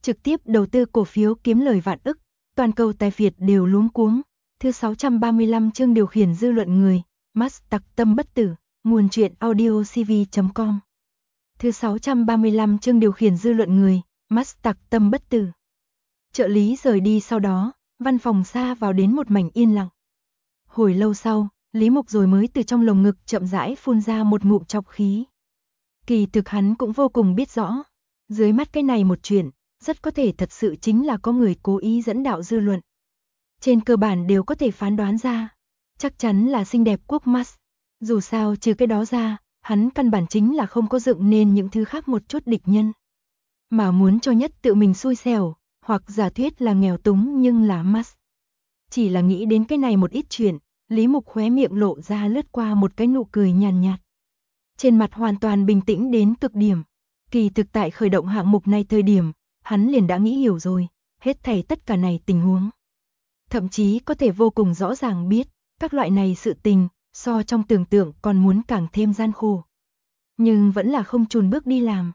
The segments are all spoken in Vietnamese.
trực tiếp đầu tư cổ phiếu kiếm lời vạn ức, toàn cầu tài phiệt đều luống cuống. Thứ 635 chương điều khiển dư luận người, Musk tặc tâm bất tử, nguồn truyện audiocv.com. Thứ 635 chương điều khiển dư luận người, Musk tặc tâm bất tử. Trợ lý rời đi sau đó, văn phòng xa vào đến một mảnh yên lặng. Hồi lâu sau, Lý Mục rồi mới từ trong lồng ngực chậm rãi phun ra một ngụm trọc khí. Kỳ thực hắn cũng vô cùng biết rõ, dưới mắt cái này một chuyện, rất có thể thật sự chính là có người cố ý dẫn đạo dư luận. Trên cơ bản đều có thể phán đoán ra, chắc chắn là xinh đẹp quốc Musk. Dù sao trừ cái đó ra, hắn căn bản chính là không có dựng nên những thứ khác một chút địch nhân. Mà muốn cho nhất tự mình xui xẻo, hoặc giả thuyết là nghèo túng nhưng là Musk. Chỉ là nghĩ đến cái này một ít chuyện, Lý Mục khóe miệng lộ ra lướt qua một cái nụ cười nhàn nhạt. Trên mặt hoàn toàn bình tĩnh đến cực điểm. Kỳ thực tại khởi động hạng mục này thời điểm, hắn liền đã nghĩ hiểu rồi, hết thảy tất cả này tình huống. Thậm chí có thể vô cùng rõ ràng biết, các loại này sự tình, so trong tưởng tượng còn muốn càng thêm gian khổ. Nhưng vẫn là không chùn bước đi làm.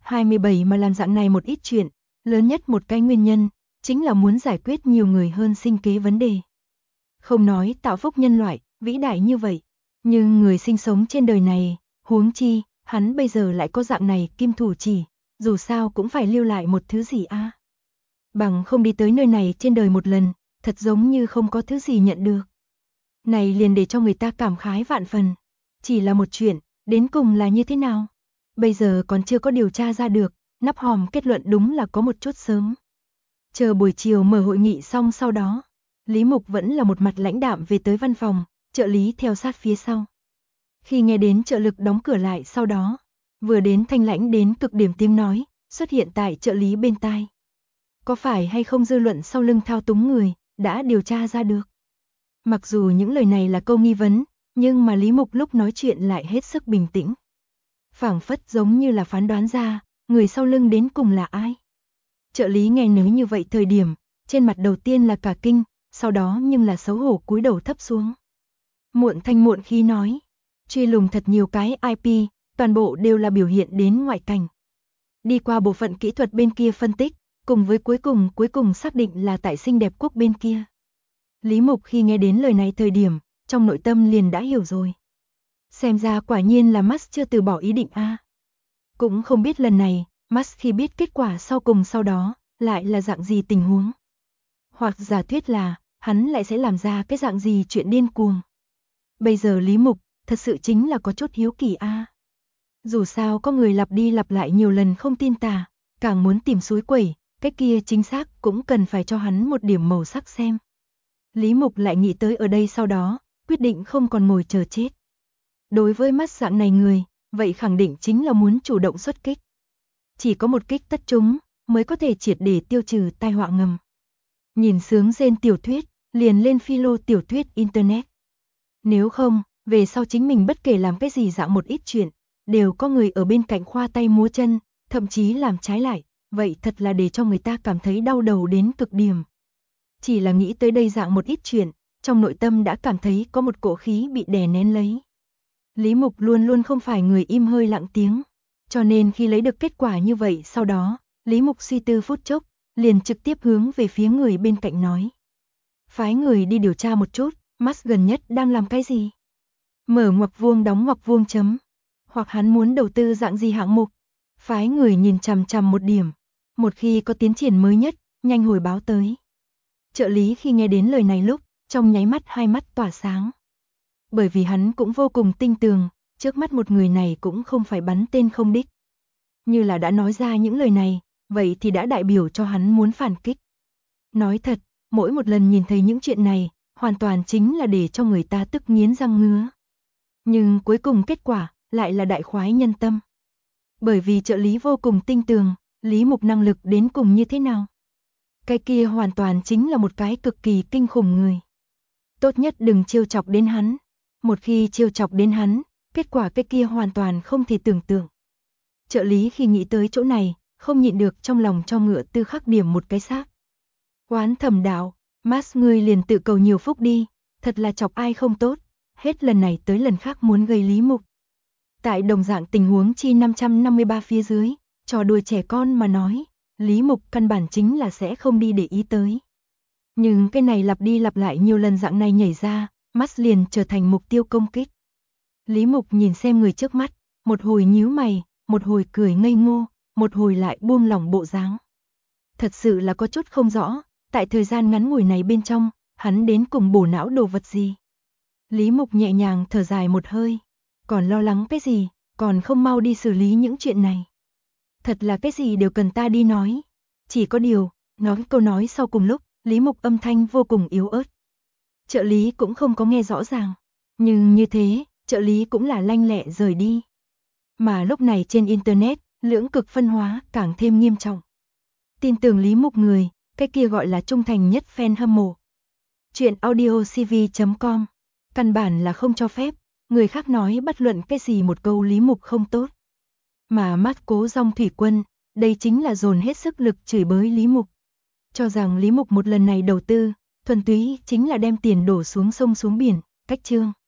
27 mà làm dạng này một ít chuyện, lớn nhất một cái nguyên nhân, chính là muốn giải quyết nhiều người hơn sinh kế vấn đề. Không nói tạo phúc nhân loại, vĩ đại như vậy, nhưng người sinh sống trên đời này, huống chi, hắn bây giờ lại có dạng này kim thủ chỉ, dù sao cũng phải lưu lại một thứ gì a. Bằng không đi tới nơi này trên đời một lần, thật giống như không có thứ gì nhận được. Này liền để cho người ta cảm khái vạn phần. Chỉ là một chuyện, đến cùng là như thế nào? Bây giờ còn chưa có điều tra ra được, nắp hòm kết luận đúng là có một chút sớm. Chờ buổi chiều mở hội nghị xong sau đó, Lý Mục vẫn là một mặt lãnh đạm về tới văn phòng, trợ lý theo sát phía sau. Khi nghe đến trợ lực đóng cửa lại sau đó, vừa đến thanh lãnh đến cực điểm tiếng nói, xuất hiện tại trợ lý bên tai. Có phải hay không dư luận sau lưng thao túng người, đã điều tra ra được. Mặc dù những lời này là câu nghi vấn, nhưng mà Lý Mục lúc nói chuyện lại hết sức bình tĩnh. Phảng phất giống như là phán đoán ra, người sau lưng đến cùng là ai. Trợ lý nghe nói như vậy thời điểm, trên mặt đầu tiên là cả kinh, sau đó nhưng là xấu hổ cúi đầu thấp xuống. Muộn thanh muộn khí nói, truy lùng thật nhiều cái IP, toàn bộ đều là biểu hiện đến ngoại cảnh. Đi qua bộ phận kỹ thuật bên kia phân tích, cùng với cuối cùng xác định là tại xinh đẹp quốc bên kia. Lý Mục khi nghe đến lời này thời điểm, trong nội tâm liền đã hiểu rồi. Xem ra quả nhiên là Musk chưa từ bỏ ý định a. Cũng không biết lần này, Musk khi biết kết quả sau cùng sau đó, lại là dạng gì tình huống. Hoặc giả thuyết là, hắn lại sẽ làm ra cái dạng gì chuyện điên cuồng. Bây giờ Lý Mục, thật sự chính là có chút hiếu kỳ a. Dù sao có người lặp đi lặp lại nhiều lần không tin tà, càng muốn tìm suối quẩy, cái kia chính xác cũng cần phải cho hắn một điểm màu sắc xem. Lý Mục lại nghĩ tới ở đây sau đó, quyết định không còn ngồi chờ chết. Đối với Musk dạng này người, vậy khẳng định chính là muốn chủ động xuất kích. Chỉ có một kích tất trúng, mới có thể triệt để tiêu trừ tai họa ngầm. Nhìn sướng rên tiểu thuyết, liền lên philo tiểu thuyết Internet. Nếu không, về sau chính mình bất kể làm cái gì dạng một ít chuyện, đều có người ở bên cạnh khoa tay múa chân, thậm chí làm trái lại, vậy thật là để cho người ta cảm thấy đau đầu đến cực điểm. Chỉ là nghĩ tới đây dạng một ít chuyện, trong nội tâm đã cảm thấy có một cỗ khí bị đè nén lấy. Lý Mục luôn luôn không phải người im hơi lặng tiếng, cho nên khi lấy được kết quả như vậy sau đó, Lý Mục suy tư phút chốc, liền trực tiếp hướng về phía người bên cạnh nói. Phái người đi điều tra một chút, Musk gần nhất đang làm cái gì? Mở ngoặc vuông đóng ngoặc vuông chấm. Hoặc hắn muốn đầu tư dạng gì hạng mục? Phái người nhìn chằm chằm một điểm. Một khi có tiến triển mới nhất, nhanh hồi báo tới. Trợ lý khi nghe đến lời này lúc, trong nháy mắt hai mắt tỏa sáng. Bởi vì hắn cũng vô cùng tinh tường, trước mắt một người này cũng không phải bắn tên không đích. Như là đã nói ra những lời này, vậy thì đã đại biểu cho hắn muốn phản kích. Nói thật, mỗi một lần nhìn thấy những chuyện này, hoàn toàn chính là để cho người ta tức nghiến răng ngứa. Nhưng cuối cùng kết quả, lại là đại khoái nhân tâm. Bởi vì trợ lý vô cùng tinh tường, Lý Mục năng lực đến cùng như thế nào? Cái kia hoàn toàn chính là một cái cực kỳ kinh khủng người. Tốt nhất đừng trêu chọc đến hắn. Một khi trêu chọc đến hắn, kết quả cái kia hoàn toàn không thể tưởng tượng. Trợ lý khi nghĩ tới chỗ này, không nhịn được trong lòng cho ngựa tư khắc điểm một cái xác. Quán thẩm đạo, Musk ngươi liền tự cầu nhiều phúc đi, thật là chọc ai không tốt, hết lần này tới lần khác muốn gây Lý Mục. Tại đồng dạng tình huống chi 553 phía dưới, trò đùa trẻ con mà nói, Lý Mục căn bản chính là sẽ không đi để ý tới. Nhưng cái này lặp đi lặp lại nhiều lần dạng này nhảy ra, mắt liền trở thành mục tiêu công kích. Lý Mục nhìn xem người trước mắt, một hồi nhíu mày, một hồi cười ngây ngô, một hồi lại buông lỏng bộ dáng. Thật sự là có chút không rõ, tại thời gian ngắn ngủi này bên trong, hắn đến cùng bổ não đồ vật gì. Lý Mục nhẹ nhàng thở dài một hơi, còn lo lắng cái gì, còn không mau đi xử lý những chuyện này. Thật là cái gì đều cần ta đi nói. Chỉ có điều, nói câu nói sau cùng lúc, Lý Mục âm thanh vô cùng yếu ớt. Trợ lý cũng không có nghe rõ ràng, nhưng như thế, trợ lý cũng là lanh lẹ rời đi. Mà lúc này trên Internet, lưỡng cực phân hóa càng thêm nghiêm trọng. Tin tưởng Lý Mục người, cái kia gọi là trung thành nhất fan hâm mộ. Chuyện audiocv.com, căn bản là không cho phép, người khác nói bất luận cái gì một câu Lý Mục không tốt. Mà mắt Cố Dòng Thủy Quân, đây chính là dồn hết sức lực chửi bới Lý Mục. Cho rằng Lý Mục một lần này đầu tư, thuần túy chính là đem tiền đổ xuống sông xuống biển, cách chương.